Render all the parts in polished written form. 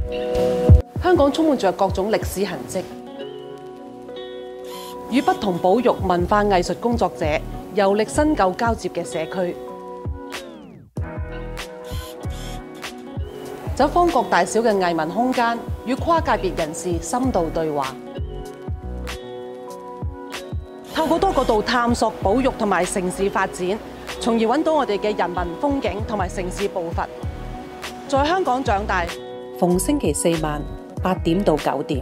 香港充滿着各種歷史痕跡，與不同保育文化藝術工作者遊歷新舊交接嘅社區，走訪各大小嘅藝文空間，與跨界別人士深度對話，透過多角度探索保育同埋城市發展，從而揾到我哋嘅人文風景同埋城市步伐。在香港長大，逢星期四晚8點到9點。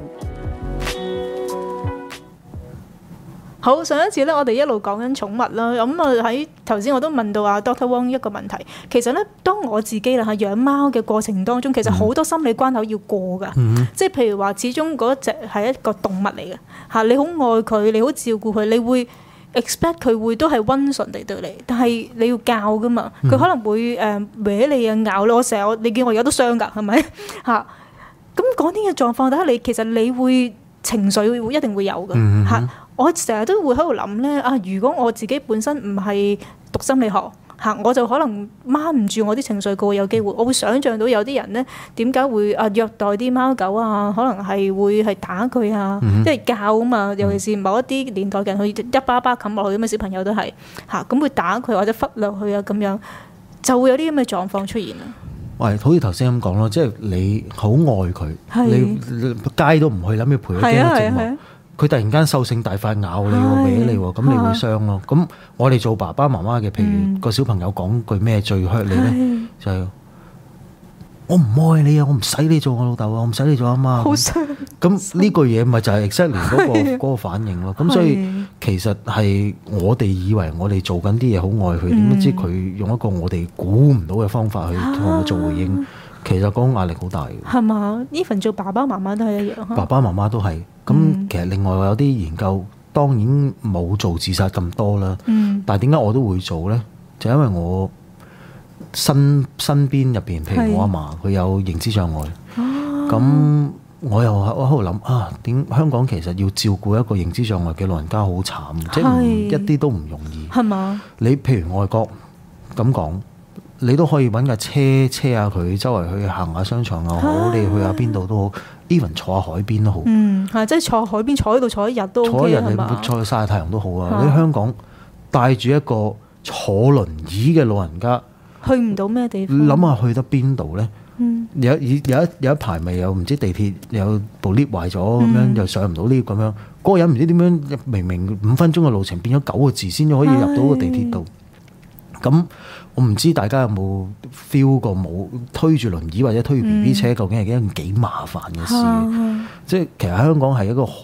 好，上一次咧，我哋一路講緊寵物啦，咁啊喺頭先我都問到阿 Dr. Wong 一個問題，其實咧，當我自己啦喺養貓嘅過程當中，其實好多心理關口要過噶，即係譬如話，始終嗰隻係一個動物嚟嘅嚇，你好愛佢，你好照顧佢，你會 expect 佢會都係溫順地對你，但係你要教噶嘛，佢可能會搲你啊咬你，我成日你見我而家都傷㗎，係咪嚇？咁嗰啲嘅狀況底下，你其實你會情緒會一定會有㗎嚇。我成日都會喺度諗咧啊！如果我自己本身唔係讀心理學嚇，我就可能掹唔住我啲情緒，會有機會。我會想像到有啲人咧點解會虐待啲貓狗啊？可能係會係打佢啊，即係教啊嘛。尤其是某一啲年代嘅人，佢一巴巴冚落去咁嘅小朋友都係嚇，咁會打佢或者忽略佢啊，咁樣就會有啲咁嘅狀況出現啊。 喂，好似頭先咁講咯，即係你好愛佢，你街都唔去，諗住陪佢經歷節目。佢突然間獸性大發咬你喎，搲你喎，咁你會傷咯。咁我哋做爸爸媽媽嘅，譬如個小朋友講句咩最 hurt 你咧，就係我唔愛你啊，我唔使你做我老豆啊，我唔使你做阿媽。好傷。咁呢句嘢咪就係 exactly 嗰個反應咯。咁所以其實係我哋以為我哋做緊啲嘢好愛佢，點不知佢用一個我哋估唔到嘅方法去同我做回應。其實嗰種壓力好大嘅， 係嘛？Even 做爸爸媽媽都係一樣。 爸爸媽媽都係。咁其實另外有啲研究，當然冇做自殺咁多啦。但係點解我都會做咧？就因為我身邊入邊，譬如我阿嫲，佢有認知障礙。咁我又喺度諗啊，點香港其實要照顧一個認知障礙嘅老人家好慘，即係一啲都唔容易。係嘛？你譬如外國咁講。你都可以揾架車下佢，周圍去行下商場又好，你去下邊度都好 ，even 坐下海邊都好。 即係坐海邊坐喺度坐一日都 OK， 坐一日你坐去曬下太陽都好啊！你香港帶住一個坐輪椅嘅老人家， 去唔到咩地方？ 諗下去得邊度咧？有一排咪有唔知地鐵有部 lift 壞咗咁樣，又上唔到 lift 咁樣。嗰個人唔知點樣，明5分鐘嘅路程變咗9個字先可以入到個地鐵度。咁我唔知大家有冇 feel 過冇推住輪椅或者推住 BB 車，究竟係一件幾麻煩嘅事？即係其實香港係一個好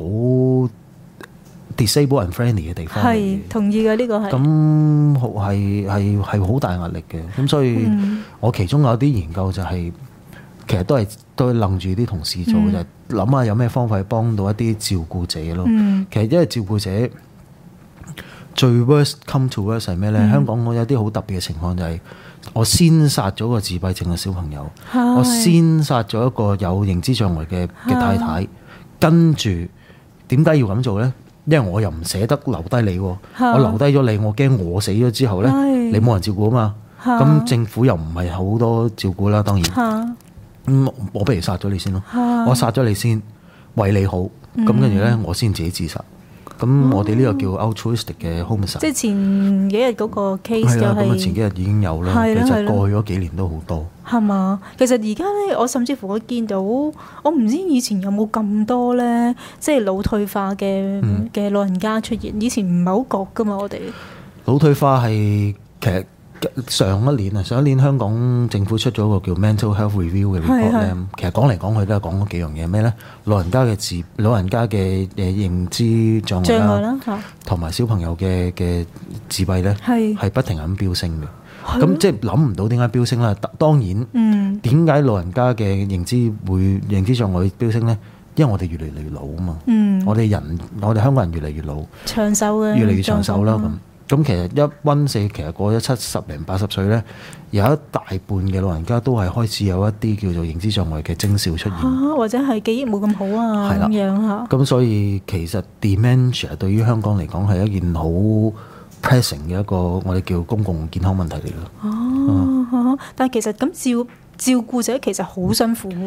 disable and friendly 嘅地方。係同意嘅，呢個係。 咁係好大壓力嘅。咁所以我其中有啲研究就係、其實都係楞住啲同事做，就諗下有咩方法去幫到一啲照顧者咯。其實因為照顧者。最 worst come to worst 係咩咧？香港我有啲好特別嘅情況，就係我先殺咗個自閉症嘅小朋友，我先殺咗一個有認知障礙嘅太太，跟住點解要咁做咧？因為我又唔捨得留低你，我留低咗你，我驚我死咗之後咧，你冇人照顧啊嘛。咁政府又唔係好多照顧啦，當然。咁我不如殺咗你先咯，我殺咗你先，為你好。咁跟住咧，我先自己自殺。咁我哋呢個叫 altruistic 嘅 homicide，即係前幾日嗰個 case 就係。 咁前幾日已經有啦，其實過去嗰幾年都好多。 係嘛？其實而家咧，我甚至乎我見到，我唔知以前有冇咁多咧，即係腦退化嘅老人家出現。以前唔係好覺噶嘛，我哋腦退化係其實上一年香港政府出咗個叫 mental health review 嘅 report 咧，其實講嚟講去都係講嗰幾樣嘢咩咧？老人家嘅認知障礙啦，同埋小朋友嘅自閉咧，係不停咁飆升嘅。咁即係諗唔到點解飆升啦？當然，點解老人家嘅認知障礙飆升咧？因為我哋越嚟越老啊嘛。我哋香港人越嚟越老， 長壽嘅越嚟越長壽啦咁。咁其實其實過咗70零80歲咧，有一大半嘅老人家都係開始有一啲叫做認知障礙嘅徵兆出現， 或者係記憶冇咁好啊咁樣嚇。咁所以其實 dementia 對於香港嚟講係一件好 pressing 嘅一個我哋叫公共健康問題嚟咯。 但係其實咁照顧者其實好辛苦喎。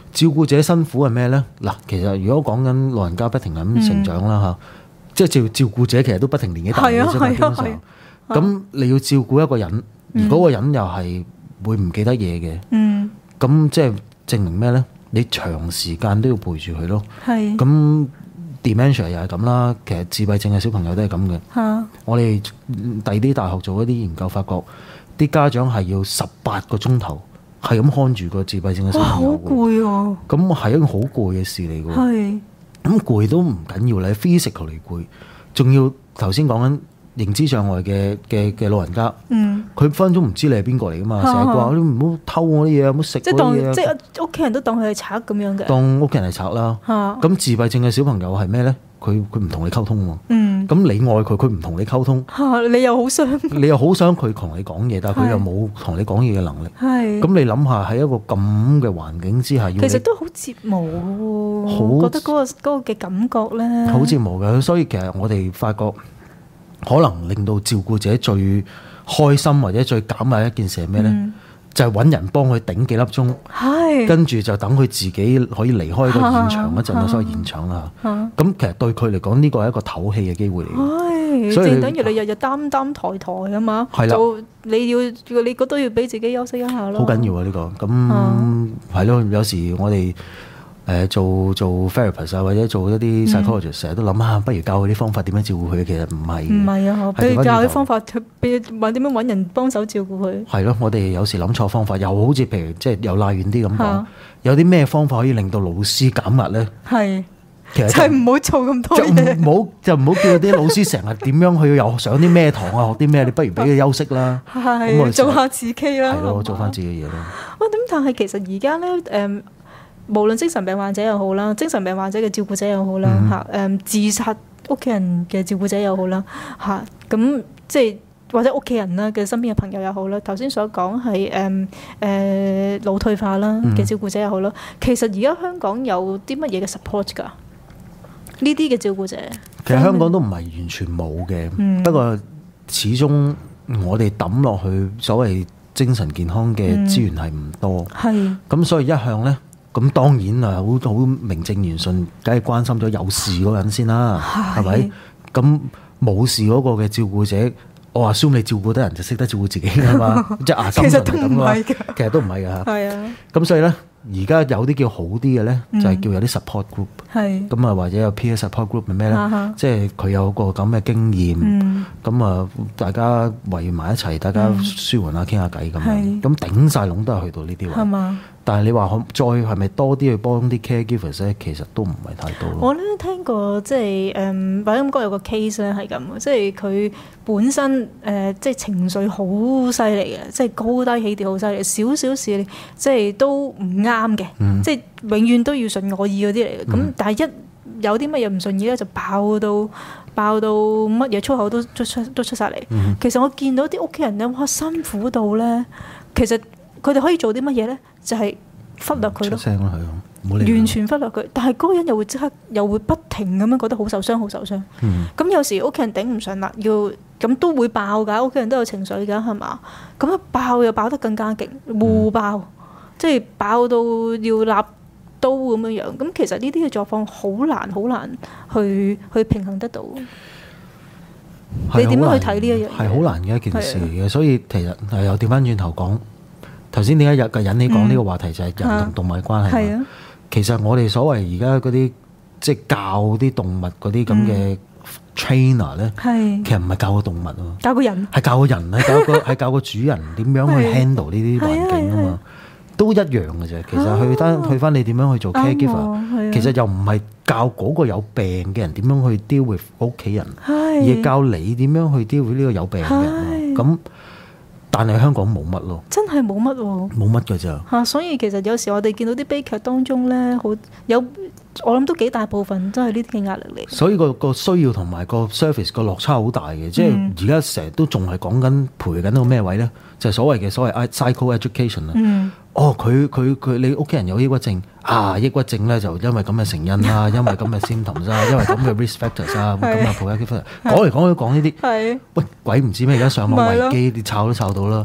照顧者辛苦係咩咧？嗱，其實如果講緊老人家不停咁成長啦嚇，即係照顧者其實都不停年紀大嘅啫嘛，基本上。咁你要照顧一個人，而嗰個人又係會唔記得嘢嘅，咁即係證明咩咧？你長時間都要陪住佢咯。咁 dementia 又係咁啦，其實自閉症嘅小朋友都係咁嘅。我哋第啲大學做一啲研究，發覺啲家長係要18個鐘頭係咁看住個自閉症嘅小朋友。 好攰喎！ 咁係一個好攰嘅事嚟嘅。咁攰都唔緊要，你 physical 嚟攰，仲要頭先講緊認知障礙嘅老人家，佢分分鐘唔知你係邊個嚟噶嘛，成日話你唔好偷我啲嘢，唔好食我啲嘢。 即係屋企人都當佢係賊咁樣嘅。 當屋企人係賊啦。咁自閉症嘅小朋友係咩咧？佢唔同你溝通喎。咁你愛佢，佢唔同你溝通。 你又好想， 你又好想佢同你講嘢，但係佢又冇同你講嘢嘅能力。咁你諗下喺一個咁嘅環境之下， 其實都好折磨喎。覺得嗰個嘅感覺咧， 好折磨嘅。所以其實我哋發覺，可能令到照顧者最開心或者最減壓一件事係咩咧？就係揾人幫佢頂幾粒鐘，跟住就等佢自己可以離開個現場嗰陣，所謂現場啦。咁其實對佢嚟講，呢個係一個唞氣嘅機會嚟嘅。 所以等於你日日擔抬啊嘛，就你嗰都要俾自己休息一下咯。 好緊要啊！呢個咁係咯，有時我哋做 therapist 啊，或者做一啲 psychologist，成日都諗下，不如教佢啲方法點樣照顧佢。其實唔係啊， 譬如教佢方法，點樣揾人幫手照顧佢。 係咯，我哋有時諗錯方法，又好似譬如即係又拉遠啲咁講，有啲咩方法可以令到老師減壓咧？其實就係唔好做咁多嘢，就唔好叫啲老師成日點樣去又上啲咩堂啊，學啲咩？你不如俾佢休息啦， 做下自己啦， 係咯，做翻自己嘅嘢咯。 咁但係其實而家咧無論精神病患者又好啦，精神病患者嘅照顧者又好啦，自殺屋企人嘅照顧者又好啦，咁即係或者屋企人啦嘅身邊嘅朋友又好啦。頭先所講係腦退化啦嘅照顧者又好啦。其實而家香港有啲乜嘢嘅 support 㗎？呢啲嘅照顧者其實香港都唔係完全冇嘅，不過始終我哋抌落去所謂精神健康嘅資源係唔多，咁所以一向咧。咁當然啊，好名正言順，梗係關心咗有事嗰個人先啦，係咪？咁冇事嗰個嘅照顧者，我話 assume 你照顧得人就識得照顧自己㗎嘛，即係牙心係咁㗎，其實都唔係㗎。係啊，咁所以咧，而家有啲叫好啲嘅咧，就係叫有啲 support group，咁啊或者有 peer support group 係咩咧？即係佢有個咁嘅經驗，咁啊大家圍埋一齊，大家舒緩下傾下偈咁樣，咁頂晒籠都係去到呢啲位。但係你話再係咪多啲去幫啲 caregivers 咧？其實都唔係太多咯。我咧聽過即係百音哥有個 case 咧係咁，即係佢本身即係情緒好犀利嘅，即係高低起跌好犀利，少少事即係都唔啱嘅，即係永遠都要順我意嗰啲嚟嘅。咁但係一有啲乜嘢唔順意咧，就爆到乜嘢粗口都出晒嚟。其實我見到啲屋企人咧，哇辛苦到咧，其實佢哋可以做啲乜嘢咧？就係忽略佢咯，完全忽略佢。但係嗰個人又會即刻又會不停咁樣覺得好受傷，好受傷。咁有時屋企人頂唔順啦，咁都會爆㗎。屋企人都有情緒㗎，係嘛？咁一爆又爆得更加勁，互爆，即係爆到要立刀咁樣樣。咁其實呢啲嘅狀況好難去平衡得到。你點樣去睇呢一樣？ 係好難嘅一件事嚟嘅，所以其實又調翻轉頭講。頭先點解引你講呢個話題就係人同動物嘅關係嘛？其實我哋所謂而家嗰啲即係教啲動物嗰啲咁嘅 trainer 咧，其實唔係教個動物咯， 教個人， 係教個人咧，係教個主人點樣去 handle 呢啲環境啊嘛，都一樣嘅啫。其實去翻你點樣去做 caregiver，其實又唔係教嗰個有病嘅人點樣去 deal with 屋企人，而係教你點樣去 deal with 呢個有病嘅人咁。但係香港冇乜咯， 真係冇乜喎， 冇乜㗎咋。 所以其實有時我哋見到啲悲劇當中咧，我諗都幾大部分都係呢啲嘅壓力嚟。所以個需要同埋個 service 個落差好大嘅，即係而家成日都仲係講緊培緊到咩位咧？就係所謂 psycho education 啦。佢你屋企人有抑鬱症抑鬱症咧就因為咁嘅成因啦，因為咁嘅 symptoms 啦，因為咁嘅 risk factors 啊，咁啊 講嚟講去講呢啲。喂，鬼唔知咩？而家上網維基，你抄都抄到啦。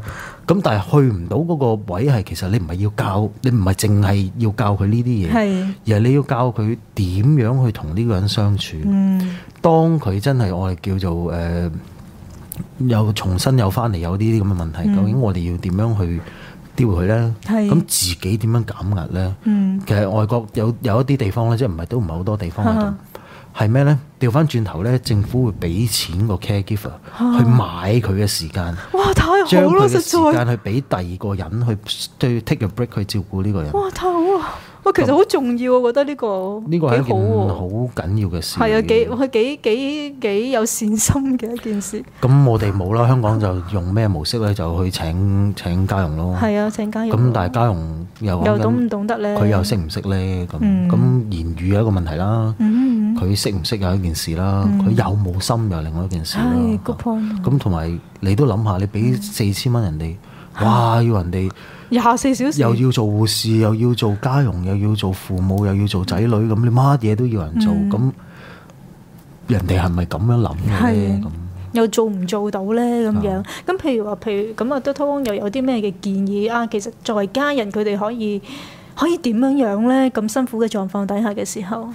咁但係去唔到嗰個位係，其實你唔係要教，你唔係淨係要教佢呢啲嘢，而係你要教佢點樣去同呢個人相處。當佢真係我哋叫做又重新又翻嚟有呢啲咁嘅問題，究竟我哋要點樣去丟佢咧？咁自己點樣減壓咧？其實外國有一啲地方咧，即係唔係好多地方係咁。係咩咧？調翻轉頭咧，政府會俾錢個 caregiver 去買佢嘅時間。 哇！太好啦， 將佢嘅時間去俾第二個人去 take a break 去照顧呢個人。 哇！太好啊！哇，其實好重要，我覺得呢個係一件好緊要嘅事。 係啊，幾有善心嘅一件事。 咁我哋冇啦，香港就用咩模式咧？就去請家傭咯。 係啊，請家傭。 咁但係家傭又懂唔懂得咧？ 佢又識唔識咧？咁言語有一個問題啦。佢識唔識有一件事啦。佢有冇心又另外一件事啦。咁同埋你都諗下，你俾4000蚊人哋，哇！要人哋 24小時又要做護士，又要做家傭，又要做父母，又要做仔女，咁你乜嘢都要人做，咁人哋係咪咁樣諗嘅咧？咁又做唔做到咧？咁樣咁譬如咁啊，Dr. Wong又有啲咩嘅建議啊？其實作為家人，佢哋可以點樣咧？咁辛苦嘅狀況底下嘅時候，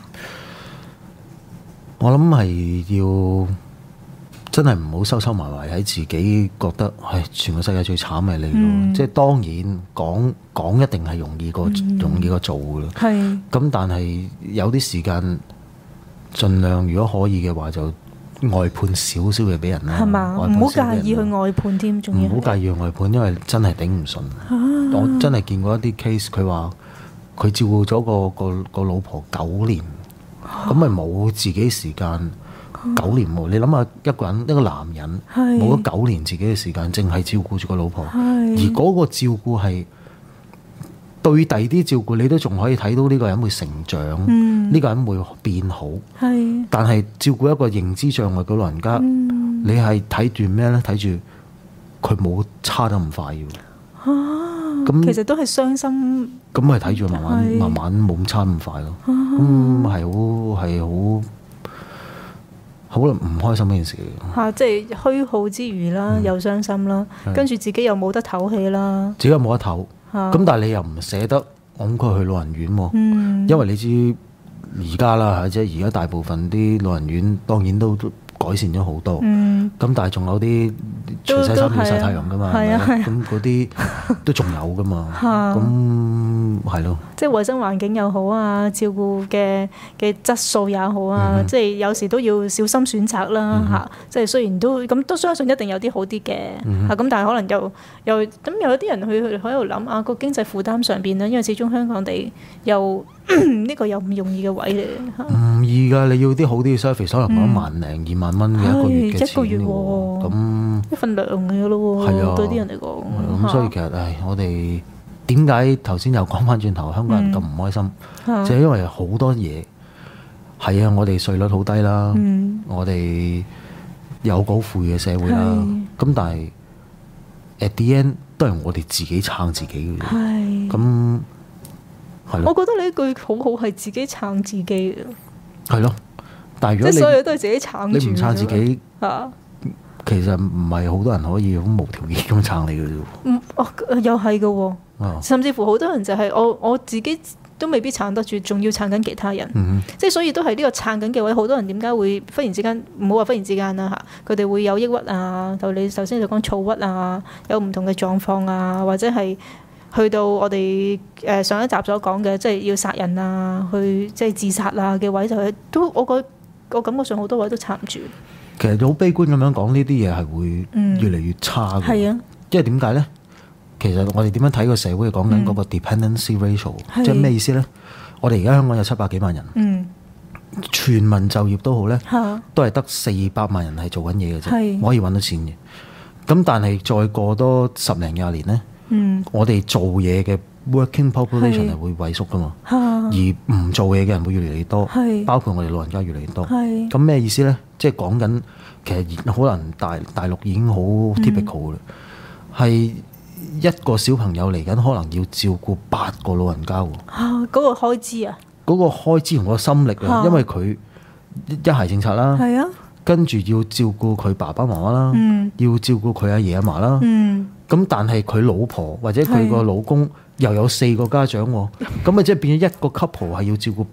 我諗係要真係唔好收埋喺自己，覺得係全個世界最慘係你咯。即係當然講一定係容易過做嘅咯。咁但係有啲時間，盡量如果可以嘅話，就外判少少嘅俾人啦。係嘛？ 唔好介意去外判添，仲要唔好介意去外判，因為真係頂唔順。我真係見過一啲 case，佢話佢照顧咗個老婆9年，咁咪冇自己時間。9年冇，你諗下一個男人冇咗9年自己嘅時間，淨係照顧住個老婆，而嗰個照顧係對第啲照顧，你都仲可以睇到呢個人會成長，呢個人會變好。但係照顧一個認知障礙嘅老人家，你係睇住咩咧？睇住佢冇差得咁快嘅。咁其實都係傷心。 咁咪睇住慢慢冇咁差咁快咯。咁係好唔開心呢件事嚟。 即係虛耗之餘啦，又傷心啦，跟住自己又冇得唞氣啦。 自己又冇得唞，咁但係你又唔捨得㧬佢去老人院喎。因為你知而家啦，即係而家大部分啲老人院當然都改善咗好多。咁但係仲有啲除晒衫要曬太陽㗎嘛，咁嗰啲都仲有㗎嘛。咁係咯。即係衞生環境又好啊，照顧嘅質素也好啊，即係有時都要小心選擇啦。即係雖然都相信一定有啲好啲嘅。咁但係可能又咁有啲人去喺度諗啊，個經濟負擔上邊咧，因為始終香港地又呢個又唔容易嘅位嚟。 唔易㗎，你要啲好啲嘅 service，可能講1零2萬蚊嘅一個月嘅錢喎。咁一份糧嘅咯喎，對啲人嚟講。 咁所以其實我哋點解頭先又講翻轉頭，香港人咁唔開心，就係因為好多嘢係啊，我哋稅率好低啦，我哋有好富裕嘅社會啦。咁但係 at the end 都係我哋自己撐自己嘅。咁係咯。 我覺得你一句好好係自己撐自己嘅。 係咯，但係如果所有都係自己撐住， 你唔撐自己，其實唔係好多人可以好無條件咁撐你嘅啫。 又係嘅喎。甚至乎好多人就係我自己都未必撐得住，仲要撐緊其他人。即係所以都係呢個撐緊嘅位，好多人點解會忽然之間，唔好話忽然之間啦嚇，佢哋會有抑鬱啊，就你首先就講躁鬱啊，有唔同嘅狀況啊，或者係去到我哋上一集所講嘅，即係要殺人啊，去即係自殺啊嘅位，就係都我感覺上好多位都撐唔住。 其實好悲觀咁樣講，呢啲嘢係會越嚟越差嘅。係啊，因為點解咧？其實我哋點樣睇個社會講緊嗰個 dependency ratio，即係咩意思咧？我哋而家香港有700幾萬人，全民就業都好咧，都係得400萬人係做緊嘢嘅啫，可以揾到錢嘅。咁但係再過多10零20年咧，我哋做嘢嘅 working population 係會萎縮噶嘛，而唔做嘢嘅人會越嚟越多，包括我哋老人家越嚟越多。咁咩意思咧？即係講緊其實可能大陸已經好 typical 啦，係一個小朋友嚟緊，可能要照顧8個老人家喎。嗰個開支啊？ 嗰個開支同個心力啊，因為佢一孩政策啦，跟住要照顧佢爸爸媽媽啦，要照顧佢阿爺阿嫲啦， 咁但係佢老婆或者佢個老公又有4個家長喎，咁咪即係變咗一個 couple 係要照顧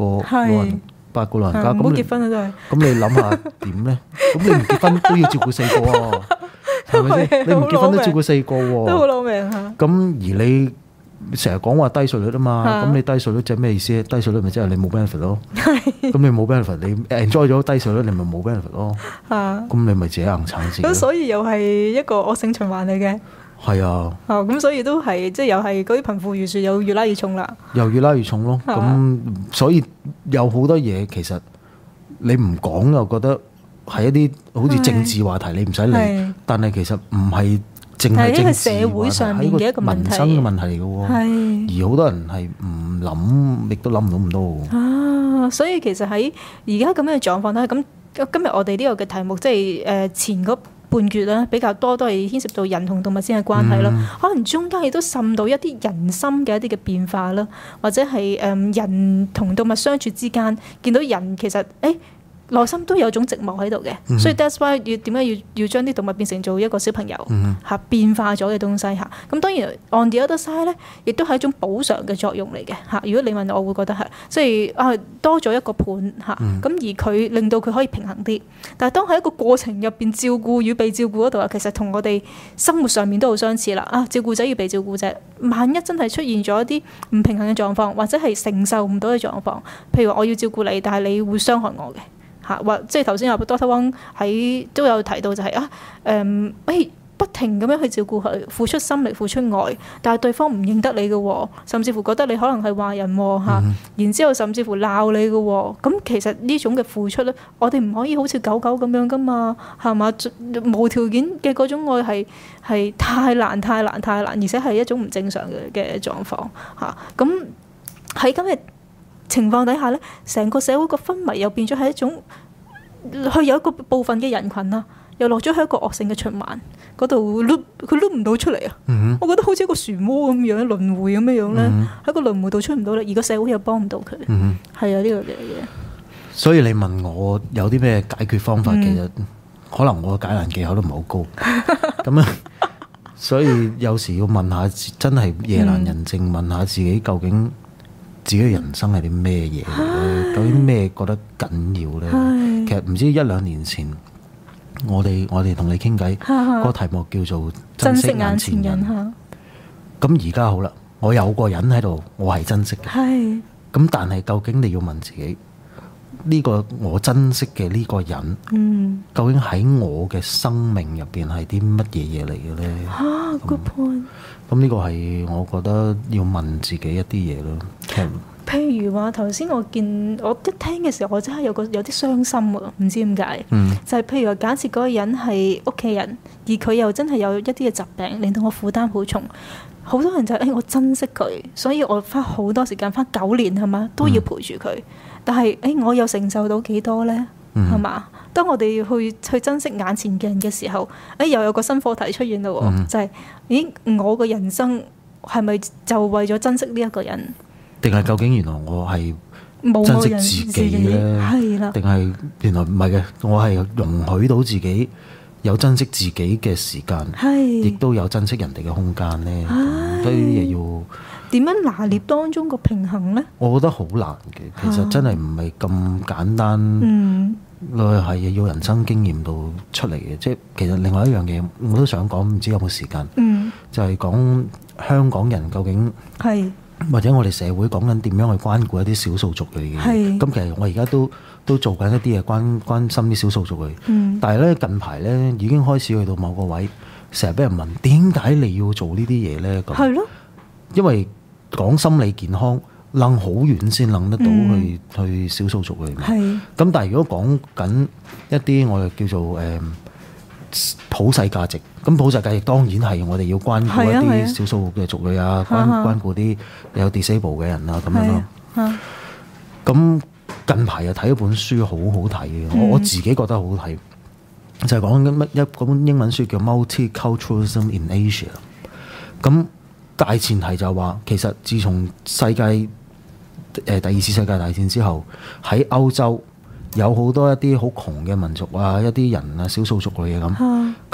8個老人家， 唔好結婚啊都係。 咁你諗下點咧？咁你唔結婚都要照顧4個喎，係咪先？你唔結婚都照顧4個喎， 都好攞命嚇。 咁而你成日講話低稅率啊嘛，咁你低稅率即係咩意思？低稅率咪即係你冇 benefit 咯。咁你冇 benefit，你 enjoy 咗低稅率，你咪冇 benefit 咯。咁你咪自己硬撐自己。 咁所以又係一個惡性循環嚟嘅。 係啊。 咁所以都係即係又係嗰啲貧富懸殊又越拉越重啦。 又越拉越重咯。咁所以有好多嘢其實你唔講又覺得係一啲好似政治話題，你唔使理。但係其實唔係。淨係政治社會上面嘅一個問題， 民生嘅問題嚟嘅喎，而好多人係唔諗，亦都諗唔到咁多。 所以其實喺而家咁樣嘅狀況咧，咁今日我哋呢個嘅題目即係前嗰半月啦，比較多都係牽涉到人同動物之間嘅關係啦。可能中間亦都滲到一啲人心嘅一啲嘅變化啦，或者係人同動物相處之間，見到人其實內心都有種寂寞喺度嘅，所以 that's why 點解要將啲動物變成做一個小朋友變化咗嘅東西嚇。咁當然 on the other side 咧，亦都係一種補償嘅作用嚟嘅嚇。如果你問我，會覺得係即係多咗一個伴嚇，咁而佢令到佢可以平衡啲。但係當喺一個過程入邊照顧與被照顧嗰度啊，其實同我哋生活上面都好相似啦。照顧者與被照顧者，萬一真係出現咗一啲唔平衡嘅狀況，或者係承受唔到嘅狀況，譬如話我要照顧你，但係你會傷害我嘅。或即係頭先阿 Doctor Wong 喺都有提到就係不停咁樣去照顧佢，付出心力、付出愛，但係對方唔認得你嘅，甚至乎覺得你可能係壞人然之後甚至乎鬧你嘅，咁其實呢種嘅付出咧，我哋唔可以好似狗狗咁樣噶嘛，係嘛？無條件嘅嗰種愛係太難，而且係一種唔正常嘅狀況嚇。咁喺今日情況底下咧，成個社會個氛圍又變咗係一種，佢有一個部分嘅人群又落咗喺一個惡性嘅循環嗰度，佢碌唔到出嚟啊！我覺得好似一個漩渦咁樣輪迴咁樣咧，喺個輪迴度出唔到啦，而個社會又幫唔到佢，係啊，呢個嘅嘢。所以你問我有啲咩解決方法，其實可能我解難技巧都唔係好高，咁啊，所以有時要問下，真係夜闌人靜，問下自己究竟自己嘅人生係啲咩嘢咧？究竟咩覺得緊要咧？其實唔知1-2年前，我哋同你傾偈，個題目叫做珍惜眼前人。咁而家好啦，我有個人喺度，我係珍惜嘅。咁但係究竟你要問自己，呢個我珍惜嘅呢個人，究竟喺我嘅生命入邊係啲乜嘢嘢嚟嘅咧？Good point。咁呢個係我覺得要問自己一啲嘢咯。 譬如話頭先我一聽嘅時候，我真係有啲傷心喎，唔知點解。就係譬如話，假設嗰個人係屋企人，而佢又真係有一啲嘅疾病，令到我負擔好重。好多人就我珍惜佢，所以我花好多時間，花9年係嘛都要陪住佢。但係我又承受到幾多呢？係嘛？當我哋去珍惜眼前嘅人嘅時候，又有個新課題出現咯，就係我嘅人生係咪就為咗珍惜呢一個人？ 定係究竟原來我係珍惜自己咧？係啦，定係原來唔係嘅，我係容許到自己有珍惜自己嘅時間，亦都有珍惜人哋嘅空間咧。所以啲嘢要點樣拿捏當中個平衡咧？ 我覺得好難嘅，其實真係唔係咁簡單。係要人生經驗到出嚟嘅。即係其實另外一樣嘢，我都想講，唔知有冇時間？就係講香港人究竟或者我哋社會講緊點樣去關顧一啲少數族裔嘅。咁其實我而家都做緊一啲嘢關心啲少數族裔。但係咧近排咧已經開始去到某個位，成日俾人問點解你要做呢啲嘢咧？咁係咯，因為講心理健康，諗好遠先諗得到去少數族裔。咁但係如果講緊一啲我哋叫做普世價值，咁普世價值當然係我哋要關顧一啲少數嘅族裔啊，關顧啲有 disable 嘅人啊咁樣咯。咁近排又睇一本書好好睇嘅，我自己覺得好好睇，就係講緊一本英文書叫 Multiculturalism in Asia。咁大前提就係話，其實自從世界第二次世界大戰之後，喺歐洲有好多一啲好窮嘅民族啊，一啲人啊，少數族類嘅咁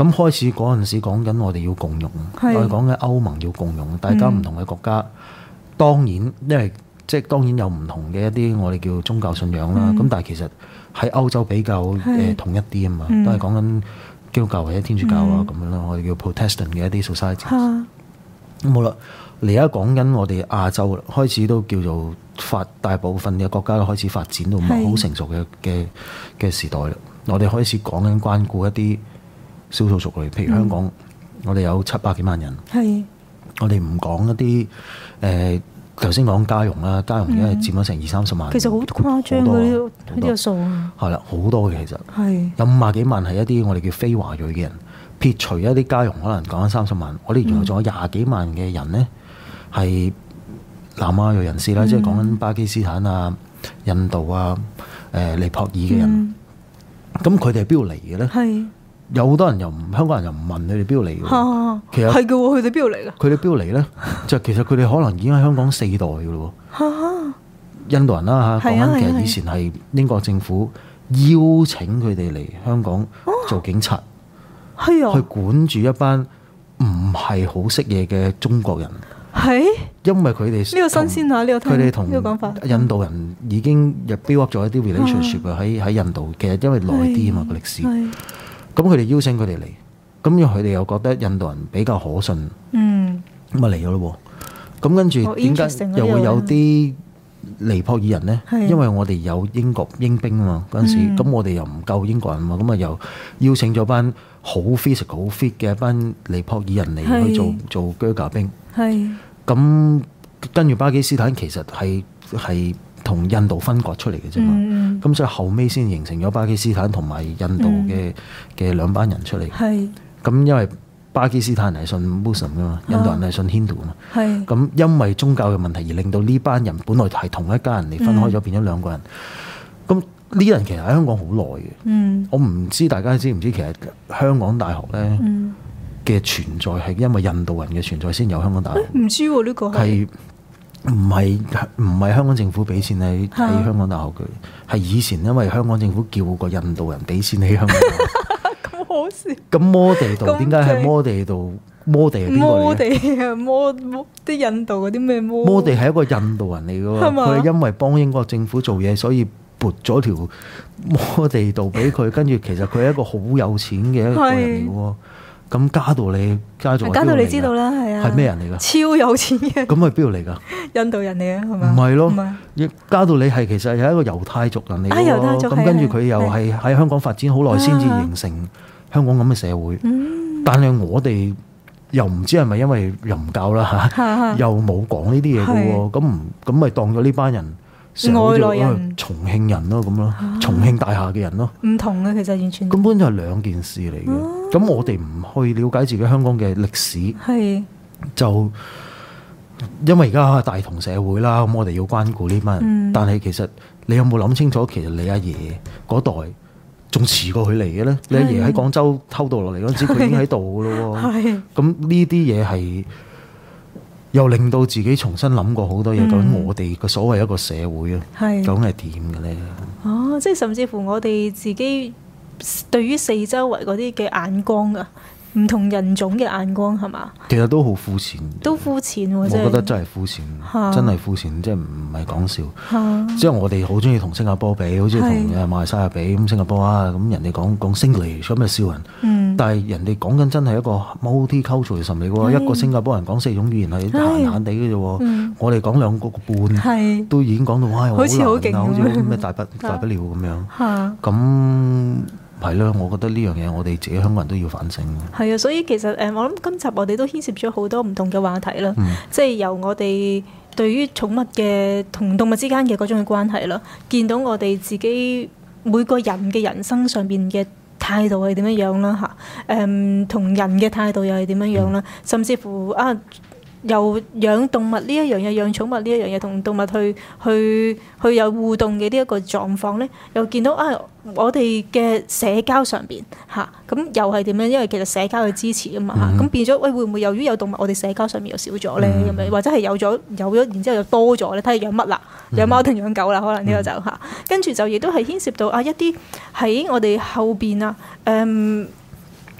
咁開始嗰陣時講緊我哋要共融，我哋講緊歐盟要共融，大家唔同嘅國家，當然因為即係當然有唔同嘅一啲我哋叫宗教信仰啦。咁但係其實喺歐洲比較統一啲啊嘛，都係講緊基督教或者天主教啊咁樣啦，我哋叫 Protestant 嘅一啲 society。咁好啦，而家講緊我哋亞洲開始都叫做大部分嘅國家都開始發展到好成熟嘅時代啦。我哋開始講緊關顧一啲少數族裔，譬如香港，我哋有700幾萬人。我哋唔講一啲頭先講家傭啦，家傭因為佔咗成20-30萬， 其實好誇張嘅呢個數啊。 係啦，好多嘅其實有50幾萬係一啲我哋叫非華裔嘅人，撇除一啲家傭可能講緊30萬，我哋原來仲有20幾萬嘅人呢係南亞裔人士啦，即係講緊巴基斯坦啊、印度啊、尼泊爾嘅人。咁佢哋係邊度嚟嘅咧？有好多人香港人又唔問佢哋邊度嚟嘅。其實係嘅喎，佢哋邊度嚟嘅？ 佢哋邊度嚟咧？就其實佢哋可能已經喺香港4代嘅咯。印度人啦嚇，講緊其實以前係英國政府邀請佢哋嚟香港做警察，去管住一班唔係好識嘢嘅中國人。因為佢哋呢個新鮮啊，呢個佢哋同印度人已經入 build up 咗一啲 relationship 喺印度。其實因為耐啲啊嘛個歷史。咁佢哋邀請佢哋嚟，咁因為佢哋又覺得印度人比較可信，咁啊嚟咗咯喎。咁跟住點解又會有啲尼泊爾人呢？因為我哋有英兵啊嘛嗰陣時，咁我哋又唔夠英國人嘛，咁啊又邀請咗班好 physical 好 fit 嘅一班尼泊爾人嚟去做啹喀兵。咁跟住巴基斯坦其實係同印度分割出嚟嘅啫嘛，咁所以後尾先形成咗巴基斯坦同埋印度嘅兩班人出嚟。咁因為巴基斯坦人係信 Muslim 噶嘛，印度人係信 Hindu 嘛。咁因為宗教嘅問題而令到呢班人本來係同一家人嚟分開咗，變咗兩個人。咁呢啲人其實喺香港好耐嘅。我唔知大家知唔知其實香港大學咧嘅存在係因為印度人嘅存在先有香港大學。 唔知喎呢個係。 唔係香港政府俾錢喺香港大學嘅，係以前因為香港政府叫個印度人俾錢喺香港大學。咁好笑。咁摩地道點解係摩地道？摩地係邊個嚟？摩地啊，摩啲印度嗰啲咩摩？ 摩地係一個印度人嚟嘅喎，佢係因為幫英國政府做嘢，所以撥咗條摩地道俾佢，跟住其實佢係一個好有錢嘅一個人嚟嘅喎。咁加道理你知道啦，係啊，係咩人嚟㗎？ 超有錢嘅。咁係邊度嚟㗎？ 印度人嚟嘅係咪？ 唔係咯，加道理係其實係一個猶太族人嚟嘅喎。咁跟住佢又係喺香港發展好耐，先至形成香港咁嘅社會。但係我哋又唔知係咪因為又唔教啦嚇，又冇講呢啲嘢嘅喎。咁咪當咗呢班人外來人、 重慶人咯咁咯，重慶大廈嘅人咯， 唔同嘅其實完全根本就係兩件事嚟嘅。咁我哋唔去了解自己香港嘅歷史，就因為而家係大同社會啦，咁我哋要關顧呢班人。但係其實你有冇諗清楚，其實你阿爺嗰代仲遲過佢嚟嘅咧？你阿爺喺廣州偷渡落嚟嗰陣時，佢已經喺度嘅咯喎。咁呢啲嘢係又令到自己重新諗過好多嘢。究竟我哋嘅所謂一個社會啊，究竟係點嘅咧？ 即係甚至乎我哋自己對於四周圍嗰啲嘅眼光啊，唔同人種嘅眼光係嘛？ 其實都好膚淺， 都膚淺喎！ 我覺得真係膚淺，真係膚淺，即係唔係講笑。即係我哋好中意同新加坡比，好中意同馬來西亞比。咁新加坡啊，咁人哋講 Singlish 咁就笑人。但係人哋講緊真係一個 multiculturalism 嚟嘅喎，一個新加坡人講4種語言係閒閒地嘅啫喎。我哋講2個半，都已經講到哇，好似好勁，好似咩大不了咁樣。咁係咯，我覺得呢樣嘢我哋自己香港人都要反省。 係啊，所以其實我諗今集我哋都牽涉咗好多唔同嘅話題啦，即係由我哋對於寵物嘅同動物之間嘅嗰種嘅關係啦，見到我哋自己每個人嘅人生上邊嘅態度係點樣樣啦嚇，同人嘅態度又係點樣樣啦，甚至乎由養動物呢一樣嘢，養寵物呢一樣嘢，同動物去有互動嘅呢一個狀況咧，又見到我哋嘅社交上邊嚇，咁又係點樣？因為其實社交嘅支持啊嘛嚇，咁變咗會唔會由於有動物，我哋社交上面又少咗咧？咁樣或者係有咗，然之後又多咗咧？睇下養乜啦，養貓定養狗啦？可能呢個就嚇，跟住就亦都係牽涉到一啲喺我哋後邊當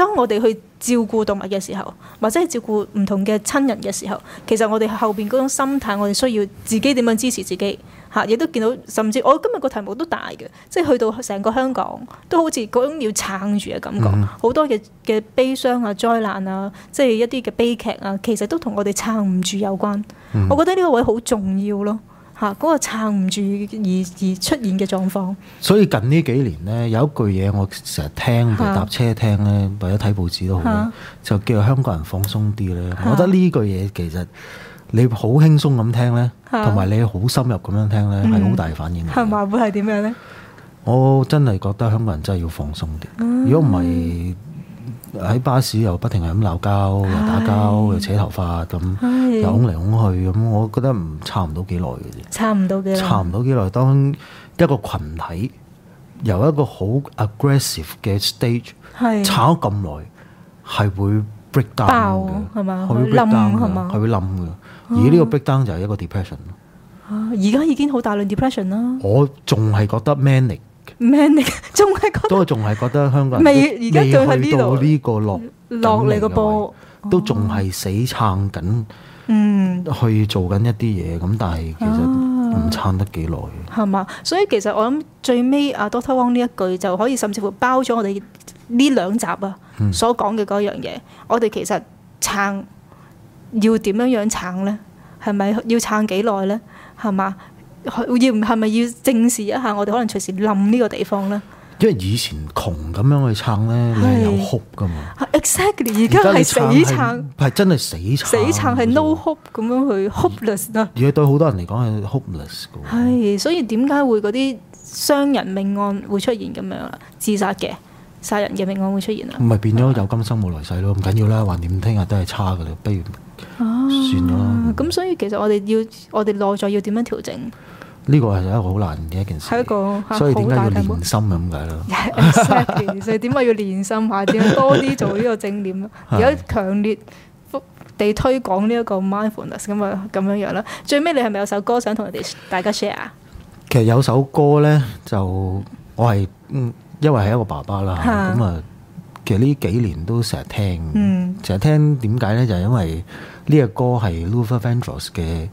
當我哋去照顧動物嘅時候，或者係照顧唔同嘅親人嘅時候，其實我哋後邊嗰種心態，我哋需要自己點樣支持自己嚇，亦都見到，甚至我今日個題目都大嘅，即係去到成個香港都好似嗰種要撐住嘅感覺，好多嘅悲傷啊、災難啊，即係一啲嘅悲劇啊，其實都同我哋撐唔住有關。我覺得呢個位好重要咯。嗰個撐唔住而出現嘅狀況，所以近呢幾年呢，有一句嘢我成日聽，譬如搭車聽咧，或者睇報紙都好，就叫做香港人放鬆啲咧。我覺得呢句嘢其實你好輕鬆咁聽咧，同埋你好深入咁樣聽咧，係好大反應。 係咪會係點樣咧？ 我真係覺得香港人真係要放鬆啲。如果唔係，喺巴士又不停係咁鬧交，又打交，又扯頭髮咁，又拱嚟拱去咁，我覺得撐唔到幾耐嘅啫。撐唔到幾耐。當一個群體由一個好 aggressive 嘅 stage 撐咗咁耐，係會 break down 嘅， 係嘛？ 會 break down 嘅，係會冧嘅。而呢個 break down 就係一個 depression。 而家已經好大量 depression 啦。 我仲係覺得 manic。 仲係覺得都仲係覺得香港人未去到呢個落嚟個波，都仲係死撐緊，去做緊一啲嘢咁，但係其實唔撐得幾耐。 係嘛？所以其實我諗最尾阿 Dr. Wong 呢一句就可以甚至乎包咗我哋呢兩集啊所講嘅嗰樣嘢。我哋其實撐要點樣撐咧？係咪要撐幾耐咧？係嘛？係咪要正視一下我哋可能隨時冧呢個地方咧？ 因為以前窮咁樣去撐咧，你係有 hope 噶嘛 ？Exactly， 而家係死撐， 係真係死撐。 死撐係 no hope 咁樣去 hopeless 啦。 而係對好多人嚟講係 hopeless 噶。 係，所以點解會嗰啲傷人命案會出現咁樣啦？自殺嘅、殺人嘅命案會出現啦？ 唔係變咗有今生冇來世咯？唔緊要啦，橫掂聽日都係差噶啦，不如算咗啦。 咁所以其實我哋內在要點樣調整？ 呢個係一個好難嘅一件事， 係一個所以點解要練心咁解咯？ Exactly， 所以點解要練心下？點樣多啲做呢個正念？而家強烈地推廣呢一個 mindfulness 咁樣啦。最尾你係咪有首歌想同大家 share？ 其實有首歌咧，就我係因為係一個爸爸啦，咁啊，其實呢幾年都成日聽，成日聽點解咧？就係因為呢個歌係 Luther Vandross 嘅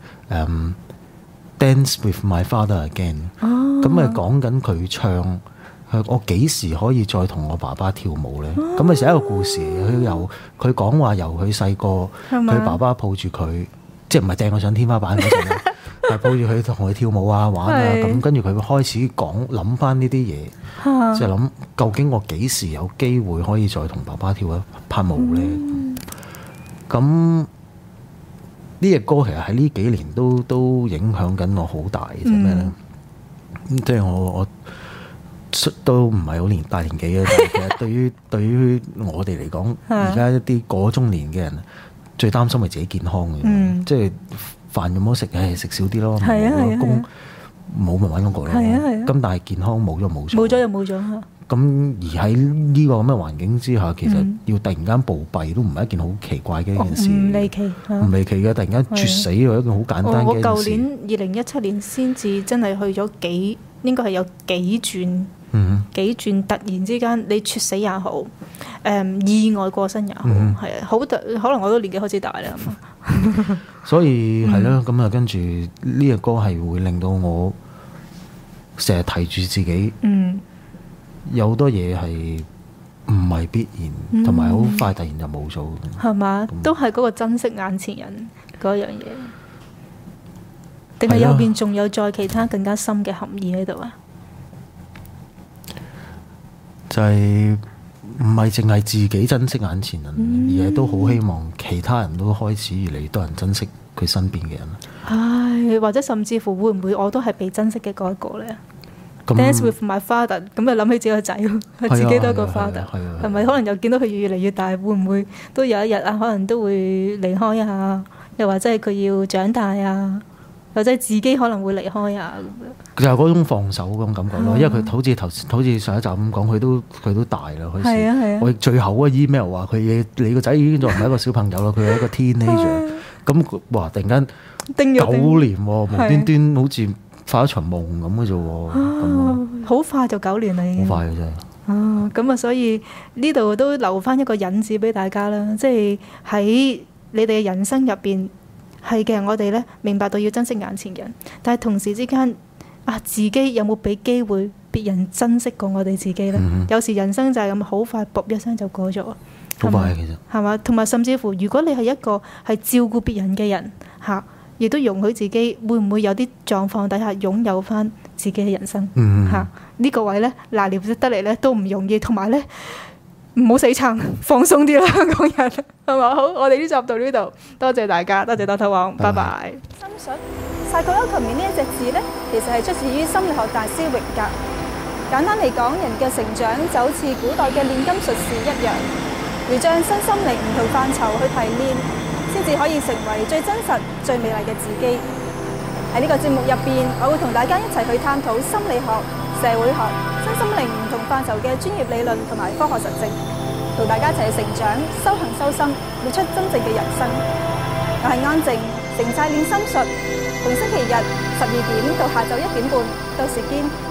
Dance with my father again，咁咪講緊佢唱，我幾時可以再同我爸爸跳舞咧？咁咪寫一個故事，佢講話由佢細個，佢爸爸抱住佢，即係唔係掟佢上天花板嗰陣，係抱住佢同佢跳舞啊玩啊，咁跟住佢開始諗翻呢啲嘢，即係諗究竟我幾時有機會可以再同爸爸跳一拍舞咧？咁呢隻歌其實喺呢幾年都影響緊我好大嘅，即係咩咧？即係我都唔係好大年紀嘅，但係其實對於我哋嚟講，而家一啲過中年嘅人，最擔心係自己健康嘅，即係飯有冇食，食少啲咯，工冇咪揾工過咯。咁但係健康冇咗冇咗。咁而喺呢個咁嘅環境之下，其實要突然間暴斃都唔係一件好奇怪嘅一件事，唔離奇嘅。突然間猝死係一件好簡單嘅一件事。 我舊年2017年先至真係去咗應該係有幾轉，突然之間你猝死也好，意外過身也好，係啊，可能我都年紀開始大啦。 所以係咯，咁啊跟住呢個歌係會令到我成日提住自己。有好多嘢係唔係必然，同埋好快突然就冇咗， 係嘛？都係嗰個珍惜眼前人嗰樣嘢，定係右邊仲有再其他更加深嘅含義喺度啊？ 就係唔係淨係自己珍惜眼前人，而係都好希望其他人都開始越嚟越多人珍惜佢身邊嘅人。 唉，或者甚至乎會唔會我都係被珍惜嘅嗰一個咧？Dance with my father， 咁就諗起自己個仔，佢自己都一個 father，係咪？可能又見到佢越嚟越大，會唔會都有一日啊？可能都會離開啊，又或者係佢要長大啊，或者自己可能會離開啊咁樣。 就係嗰種放手嗰種感覺咯，因為佢好似上一集咁講，佢都大啦，開始。我最後嗰個 email 話你個仔已經仲唔係一個小朋友啦，佢係一個 teenager。咁哇！突然間9年喎，無端端好似發一場夢咁嘅啫喎，好快就9年啦已經。 好快嘅啫。 哦，咁啊，所以呢度都留翻一個引子俾大家啦，即係喺你哋嘅人生入邊，係嘅，我哋呢明白到要珍惜眼前人，但係同時之間自己有冇俾機會別人珍惜過我哋自己呢？有時人生就係咁，好快卜一聲就過咗， 好快其實係嘛？同埋甚至乎，如果你係一個係照顧別人嘅人嚇，亦都容許自己會唔會有啲狀況底下擁有翻自己嘅人生嚇？呢個位呢，拿捏得嚟呢都唔容易，同埋呢唔好死撐，放鬆啲啦，香港人係嘛？好，我哋呢集到呢度，多謝大家，多謝Dr. Wong，拜拜。 心術 psychoalchemy 呢一隻字呢，其實係出自於心理學大師榮格。簡單嚟講，人嘅成長就好似古代嘅煉金術士一樣，要將身心靈唔同範疇去提煉，先至可以成為最真實、最美麗嘅自己。喺呢個節目入邊，我會同大家一齊去探討心理學、社會學、身心靈唔同範疇嘅專業理論同埋科學實證，同大家一齊去成長、修行修心，活出真正嘅人生。我係安靜，城寨煉心術，逢星期日12點到下晝1點半，到時見。